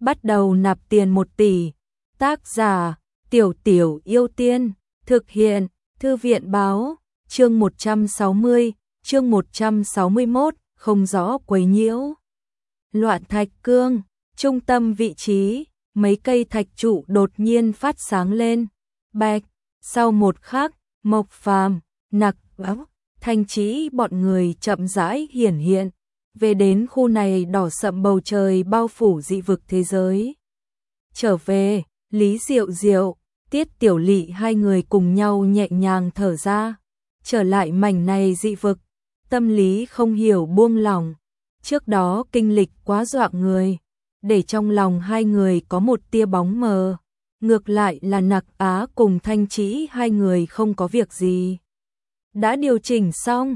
bắt đầu nạp tiền 1 tỷ. Tác giả, Tiểu Tiểu Yêu Tiên, thực hiện, Thư viện báo, chương 160, chương 161, không rõ quấy nhiễu. Loạn thạch cương, trung tâm vị trí, mấy cây thạch trụ đột nhiên phát sáng lên. Bạch, sau một khắc, Mộc Phàm, Nặc Áo, Thanh Chí bọn người chậm rãi hiển hiện. Về đến khu này đỏ sậm bầu trời bao phủ dị vực thế giới. Trở về, Lý Diệu Diệu, Tiết Tiểu Lị hai người cùng nhau nhẹ nhàng thở ra. Trở lại mảnh này dị vực, tâm lý không hiểu buông lỏng. Trước đó kinh lịch quá dọa người, để trong lòng hai người có một tia bóng mờ. Ngược lại là Nặc Á cùng Thanh Chí hai người không có việc gì. Đã điều chỉnh xong,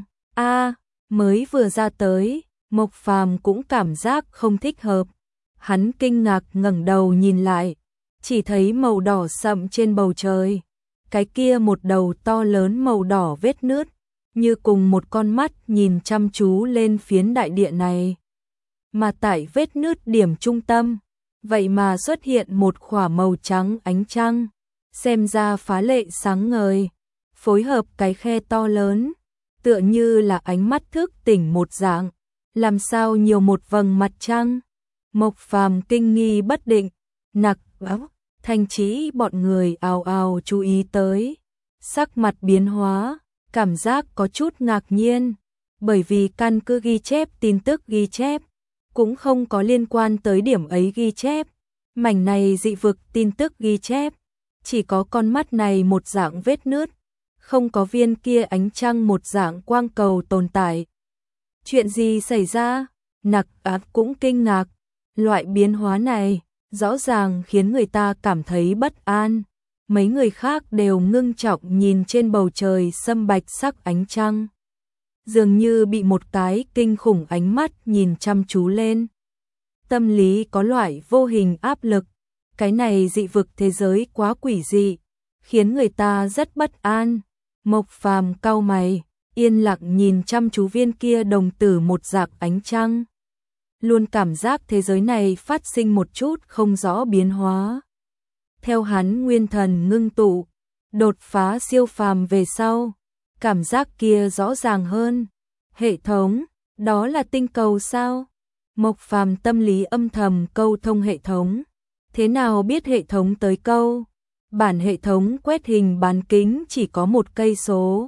mới vừa ra tới, Mộc Phàm cũng cảm giác không thích hợp. Hắn kinh ngạc ngẩng đầu nhìn lại, chỉ thấy màu đỏ sậm trên bầu trời. Cái kia một đầu to lớn màu đỏ vết nứt, như cùng một con mắt nhìn chăm chú lên phiến đại địa này. Mà tại vết nứt điểm trung tâm, vậy mà xuất hiện một khỏa màu trắng ánh trăng, xem ra phá lệ sáng ngời, phối hợp cái khe to lớn, tựa như là ánh mắt thức tỉnh một dạng, làm sao nhiều một vầng mặt trăng. Mộc Phàm kinh nghi bất định, Nặc Áo, Thanh Chí bọn người ào ào chú ý tới, sắc mặt biến hóa, cảm giác có chút ngạc nhiên, bởi vì căn cứ ghi chép tin tức ghi chép, cũng không có liên quan tới điểm ấy ghi chép. Mảnh này dị vực tin tức ghi chép, chỉ có con mắt này một dạng vết nứt, không có viên kia ánh trăng một dạng quang cầu tồn tại. Chuyện gì xảy ra? Nặc Á cũng kinh ngạc, loại biến hóa này rõ ràng khiến người ta cảm thấy bất an. Mấy người khác đều ngưng trọng nhìn trên bầu trời sâm bạch sắc ánh trăng, dường như bị một cái kinh khủng ánh mắt nhìn chăm chú lên. Tâm lý có loại vô hình áp lực, cái này dị vực thế giới quá quỷ dị, khiến người ta rất bất an. Mộc Phàm cau mày, yên lặng nhìn chăm chú viên kia đồng tử một dạng ánh trăng. Luôn cảm giác thế giới này phát sinh một chút không rõ biến hóa. Theo hắn nguyên thần ngưng tụ, đột phá siêu phàm về sau, cảm giác kia rõ ràng hơn. Hệ thống, đó là tinh cầu sao? Mộc Phàm tâm lý âm thầm câu thông hệ thống. Thế nào biết hệ thống tới câu? Bản hệ thống quét hình bán kính chỉ có 1 cây số.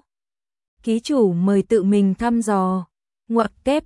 Ký chủ mời tự mình thăm dò. Ngoặc kép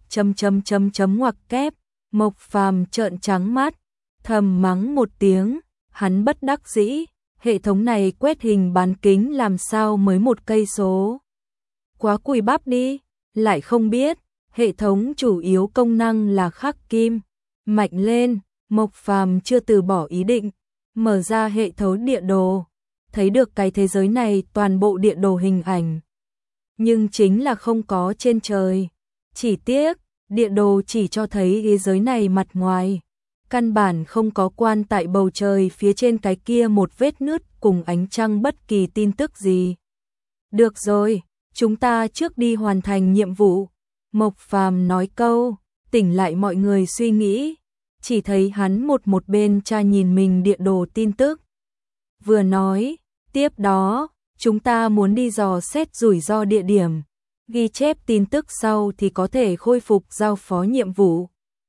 ngoặc kép. Mộc Phàm trợn trắng mắt, thầm mắng một tiếng, hắn bất đắc dĩ, hệ thống này quét hình bán kính làm sao mới 1 cây số. Quá cùi bắp đi, lại không biết, hệ thống chủ yếu công năng là khắc kim. Mạnh lên, Mộc Phàm chưa từ bỏ ý định, mở ra hệ thống địa đồ, thấy được cái thế giới này toàn bộ địa đồ hình ảnh. Nhưng chính là không có trên trời, chỉ tiếc, địa đồ chỉ cho thấy thế giới này mặt ngoài, căn bản không có quan tại bầu trời phía trên cái kia một vết nứt cùng ánh trăng bất kỳ tin tức gì. Được rồi, chúng ta trước đi hoàn thành nhiệm vụ. Mộc Phàm nói câu, tỉnh lại mọi người suy nghĩ, chỉ thấy hắn một bên tra nhìn mình địa đồ tin tức. Vừa nói, tiếp đó, chúng ta muốn đi dò xét rủi ro địa điểm, ghi chép tin tức sau thì có thể khôi phục giao phó nhiệm vụ.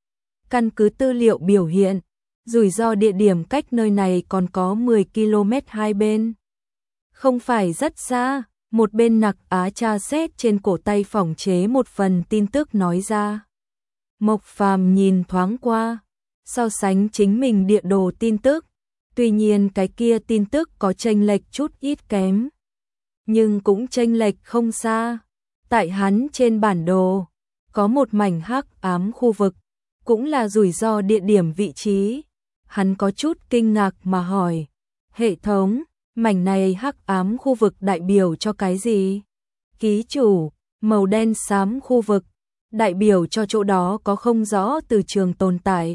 Căn cứ tư liệu biểu hiện, rủi ro địa điểm cách nơi này còn có 10 km hai bên. Không phải rất xa, một bên Nặc Á tra xét trên cổ tay phỏng chế một phần tin tức nói ra. Mộc Phàm nhìn thoáng qua, so sánh chính mình địa đồ tin tức, tuy nhiên cái kia tin tức có chênh lệch chút ít kém, nhưng cũng chênh lệch không xa. Tại hắn trên bản đồ, có một mảnh hắc ám khu vực, cũng là rủi ro địa điểm vị trí. Hắn có chút kinh ngạc mà hỏi, hệ thống, mảnh này hắc ám khu vực đại biểu cho cái gì? Ký chủ, màu đen xám khu vực, đại biểu cho chỗ đó có không rõ từ trường tồn tại,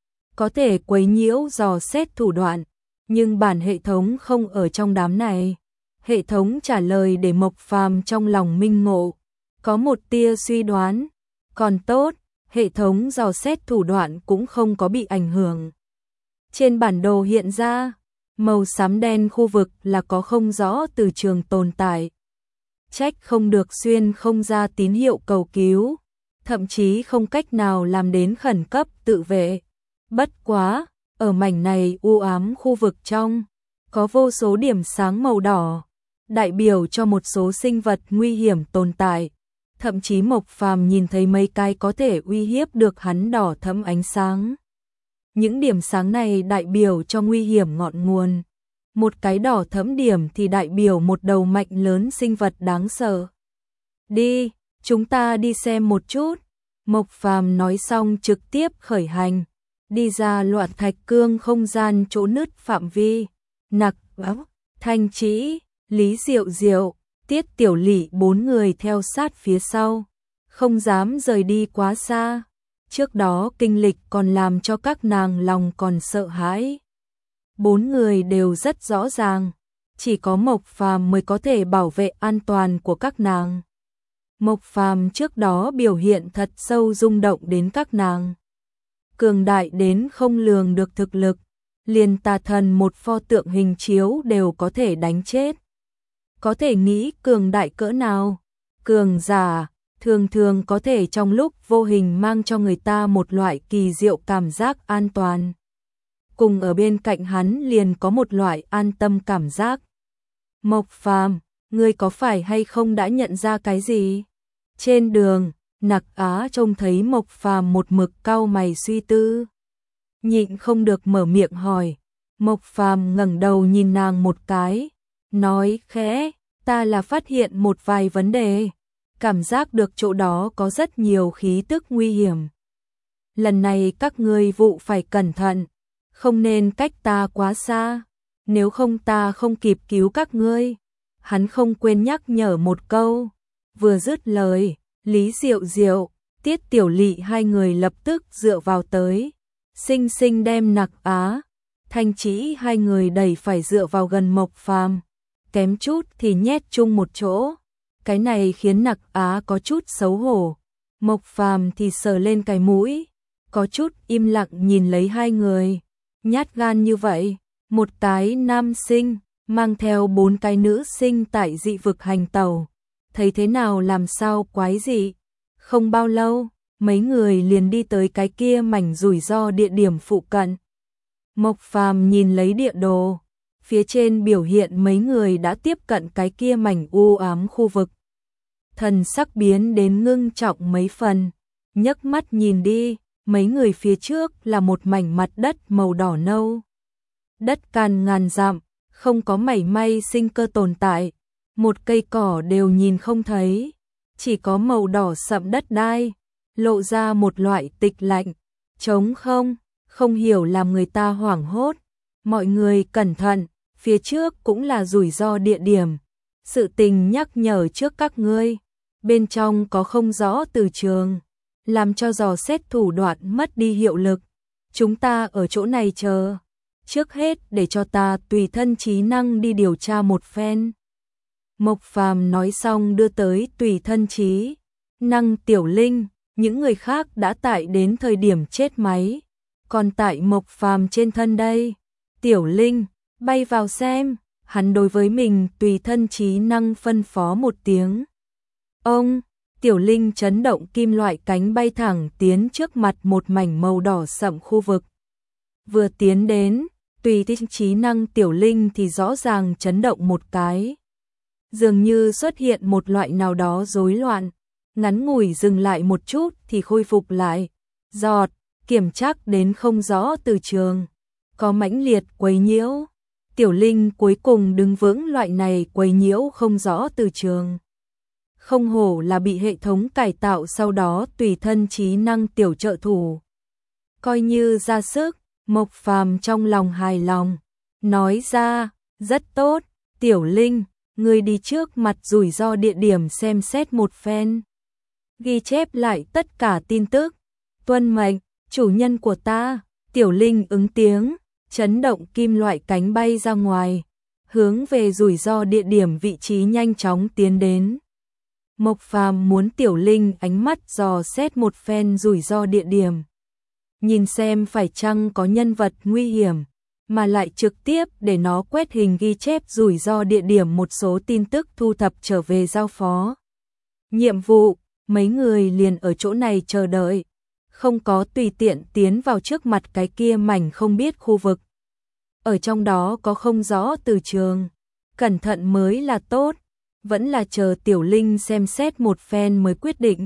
có thể quấy nhiễu dò xét thủ đoạn, nhưng bản hệ thống không ở trong đám này. Hệ thống trả lời để Mộc Phàm trong lòng minh ngộ, có một tia suy đoán, còn tốt, hệ thống dò xét thủ đoạn cũng không có bị ảnh hưởng. Trên bản đồ hiện ra, màu xám đen khu vực là có không rõ từ trường tồn tại. Trách không được xuyên không ra tín hiệu cầu cứu, thậm chí không cách nào làm đến khẩn cấp tự vệ. Bất quá, ở mảnh này u ám khu vực trong, có vô số điểm sáng màu đỏ, đại biểu cho một số sinh vật nguy hiểm tồn tại. Thậm chí Mộc Phàm nhìn thấy mấy cái có thể uy hiếp được hắn đỏ thẫm ánh sáng. Những điểm sáng này đại biểu cho nguy hiểm ngọn nguồn. Một cái đỏ thẫm điểm thì đại biểu một đầu mạnh lớn sinh vật đáng sợ. Đi, chúng ta đi xem một chút. Mộc Phàm nói xong trực tiếp khởi hành, đi ra loạn thạch cương không gian chỗ nứt phạm vi. Nặc Áo, Thanh Trĩ, Lý Diệu Diệu, Tiết Tiểu Lỵ 4 người theo sát phía sau, không dám rời đi quá xa. Trước đó kinh lịch còn làm cho các nàng lòng còn sợ hãi. 4 người đều rất rõ ràng, chỉ có Mộc Phàm mới có thể bảo vệ an toàn của các nàng. Mộc Phàm trước đó biểu hiện thật sâu rung động đến các nàng. Cường đại đến không lường được thực lực, liền tà thần một pho tượng hình chiếu đều có thể đánh chết. Có thể nghĩ cường đại cỡ nào, cường giả thường thường có thể trong lúc vô hình mang cho người ta một loại kỳ diệu cảm giác an toàn. Cùng ở bên cạnh hắn liền có một loại an tâm cảm giác. Mộc Phàm, ngươi có phải hay không đã nhận ra cái gì? Trên đường, Nặc Á trông thấy Mộc Phàm một mực cau mày suy tư, nhịn không được mở miệng hỏi. Mộc Phàm ngẩng đầu nhìn nàng một cái, nói khẽ, ta là phát hiện một vài vấn đề, cảm giác được chỗ đó có rất nhiều khí tức nguy hiểm. Lần này các ngươi vụ phải cẩn thận, không nên cách ta quá xa, nếu không ta không kịp cứu các ngươi. Hắn không quên nhắc nhở một câu. Vừa dứt lời, Lý Diệu Diệu, Tiết Tiểu Lỵ hai người lập tức dựa vào tới, xinh xinh đem Nặc Á, Thanh Trĩ hai người đẩy phải dựa vào gần Mộc Phàm, kém chút thì nhét chung một chỗ. Cái này khiến Nặc Á có chút xấu hổ. Mộc Phàm thì sờ lên cái mũi, có chút im lặng nhìn lấy hai người. Nhát gan như vậy, một cái nam sinh mang theo 4 cái nữ sinh tại dị vực hành tẩu, thấy thế nào làm sao quái dị. Không bao lâu, mấy người liền đi tới cái kia mảnh rủi ro địa điểm phụ cận. Mộc Phàm nhìn lấy địa đồ, phía trên biểu hiện mấy người đã tiếp cận cái kia mảnh u ám khu vực. Thần sắc biến đến ngưng trọng mấy phần, nhấc mắt nhìn đi, mấy người phía trước là một mảnh mặt đất màu đỏ nâu. Đất cằn ngàn dặm, không có mảy may sinh cơ tồn tại, một cây cỏ đều nhìn không thấy, chỉ có màu đỏ sậm đất đai, lộ ra một loại tịch lạnh, trống không, không hiểu làm người ta hoảng hốt. Mọi người cẩn thận, phía trước cũng là rủi ro địa điểm. Sự tình nhắc nhở trước các ngươi, bên trong có không rõ từ trường, làm cho dò xét thủ đoạn mất đi hiệu lực. Chúng ta ở chỗ này chờ, trước hết để cho ta tùy thân trí năng đi điều tra một phen. Mộc Phàm nói xong đưa tới tùy thân trí năng Tiểu Linh, những người khác đã tại đến thời điểm chết máy, còn tại Mộc Phàm trên thân đây. Tiểu Linh, bay vào xem. Hắn đối với mình tùy thân trí năng phân phó một tiếng. Ông, Tiểu Linh chấn động kim loại cánh bay thẳng tiến trước mặt một mảnh màu đỏ sậm khu vực. Vừa tiến đến, tùy thân trí năng Tiểu Linh thì rõ ràng chấn động một cái. Dường như xuất hiện một loại nào đó rối loạn, ngắn ngủi dừng lại một chút thì khôi phục lại. Giọt, kiểm tra đến không rõ từ trường, có mãnh liệt quấy nhiễu. Tiểu Linh cuối cùng đứng vững loại này quấy nhiễu không rõ từ trường. Không hổ là bị hệ thống cải tạo sau đó tùy thân trí năng tiểu trợ thủ. Coi như ra sức, Mộc Phàm trong lòng hài lòng, nói ra, rất tốt, Tiểu Linh, ngươi đi trước mặt rủi ro địa điểm xem xét một phen. Ghi chép lại tất cả tin tức. Tuân mệnh, chủ nhân của ta. Tiểu Linh ứng tiếng, chấn động kim loại cánh bay ra ngoài, hướng về rủi ro địa điểm vị trí nhanh chóng tiến đến. Mộc Phàm muốn Tiểu Linh ánh mắt dò xét một phen rủi ro địa điểm. nhìn xem phải chăng có nhân vật nguy hiểm, mà lại trực tiếp để nó quét hình ghi chép rủi ro địa điểm một số tin tức thu thập trở về giao phó. Nhiệm vụ, mấy người liền ở chỗ này chờ đợi, không có tùy tiện tiến vào trước mặt cái kia mảnh không biết khu vực. Ở trong đó có không rõ từ trường, cẩn thận mới là tốt, vẫn là chờ Tiểu Linh xem xét một phen mới quyết định.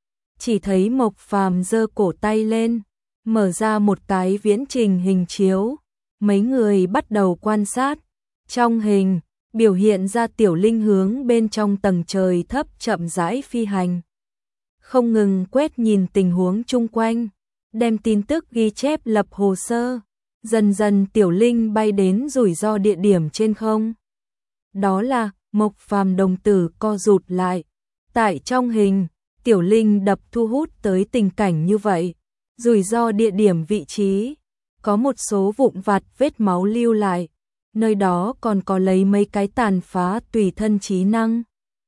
Chỉ thấy Mộc Phàm giơ cổ tay lên, mở ra một cái viễn trình hình chiếu, mấy người bắt đầu quan sát. Trong hình, biểu hiện ra Tiểu Linh hướng bên trong tầng trời thấp chậm rãi phi hành. Không ngừng quét nhìn tình huống chung quanh, đem tin tức ghi chép lập hồ sơ. Dần dần Tiểu Linh bay đến rủi ro địa điểm trên không. Đó là, Mộc Phàm đồng tử co rụt lại. Tại trong hình, Tiểu Linh đập thu hút tới tình cảnh như vậy. Rủi ro địa điểm vị trí, có một số vụn vặt vết máu lưu lại. Nơi đó còn có lấy mấy cái tàn phá tùy thân trí năng.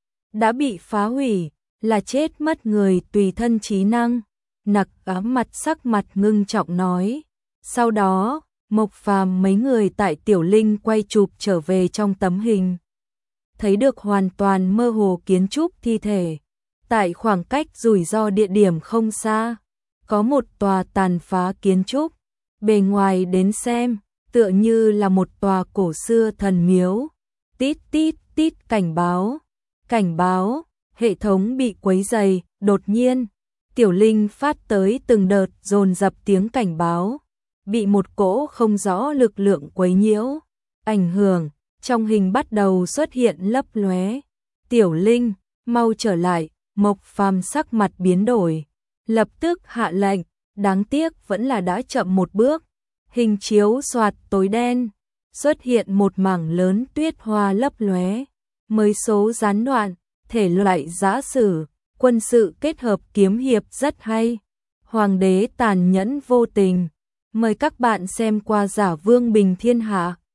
Đã bị phá hủy, là chết mất người tùy thân trí năng. Nặc ám mặt sắc mặt ngưng trọng nói. Sau đó, Mộc Phàm mấy người tại Tiểu Linh quay chụp trở về trong tấm hình. Thấy được hoàn toàn mơ hồ kiến trúc thi thể. Tại khoảng cách rủi ro địa điểm không xa, có một tòa tàn phá kiến trúc. Bề ngoài đến xem, tựa như là một tòa cổ xưa thần miếu. Tít tít tít cảnh báo. Cảnh báo, hệ thống bị quấy rầy, đột nhiên. Tiểu Linh phát tới từng đợt dồn dập tiếng cảnh báo. Bị một cỗ không rõ lực lượng quấy nhiễu, ảnh hưởng, trong hình bắt đầu xuất hiện lấp lóe. Tiểu Linh, mau trở lại, Mộc Phàm sắc mặt biến đổi, lập tức hạ lệnh, đáng tiếc vẫn là đã chậm một bước. Hình chiếu xoạt tối đen, xuất hiện một mảng lớn tuyết hoa lấp lóe, mới số gián đoạn, thể loại giã sử, quân sự kết hợp kiếm hiệp rất hay. Hoàng đế tàn nhẫn vô tình. Mời các bạn xem qua Giả Vương Bình Thiên Hạ.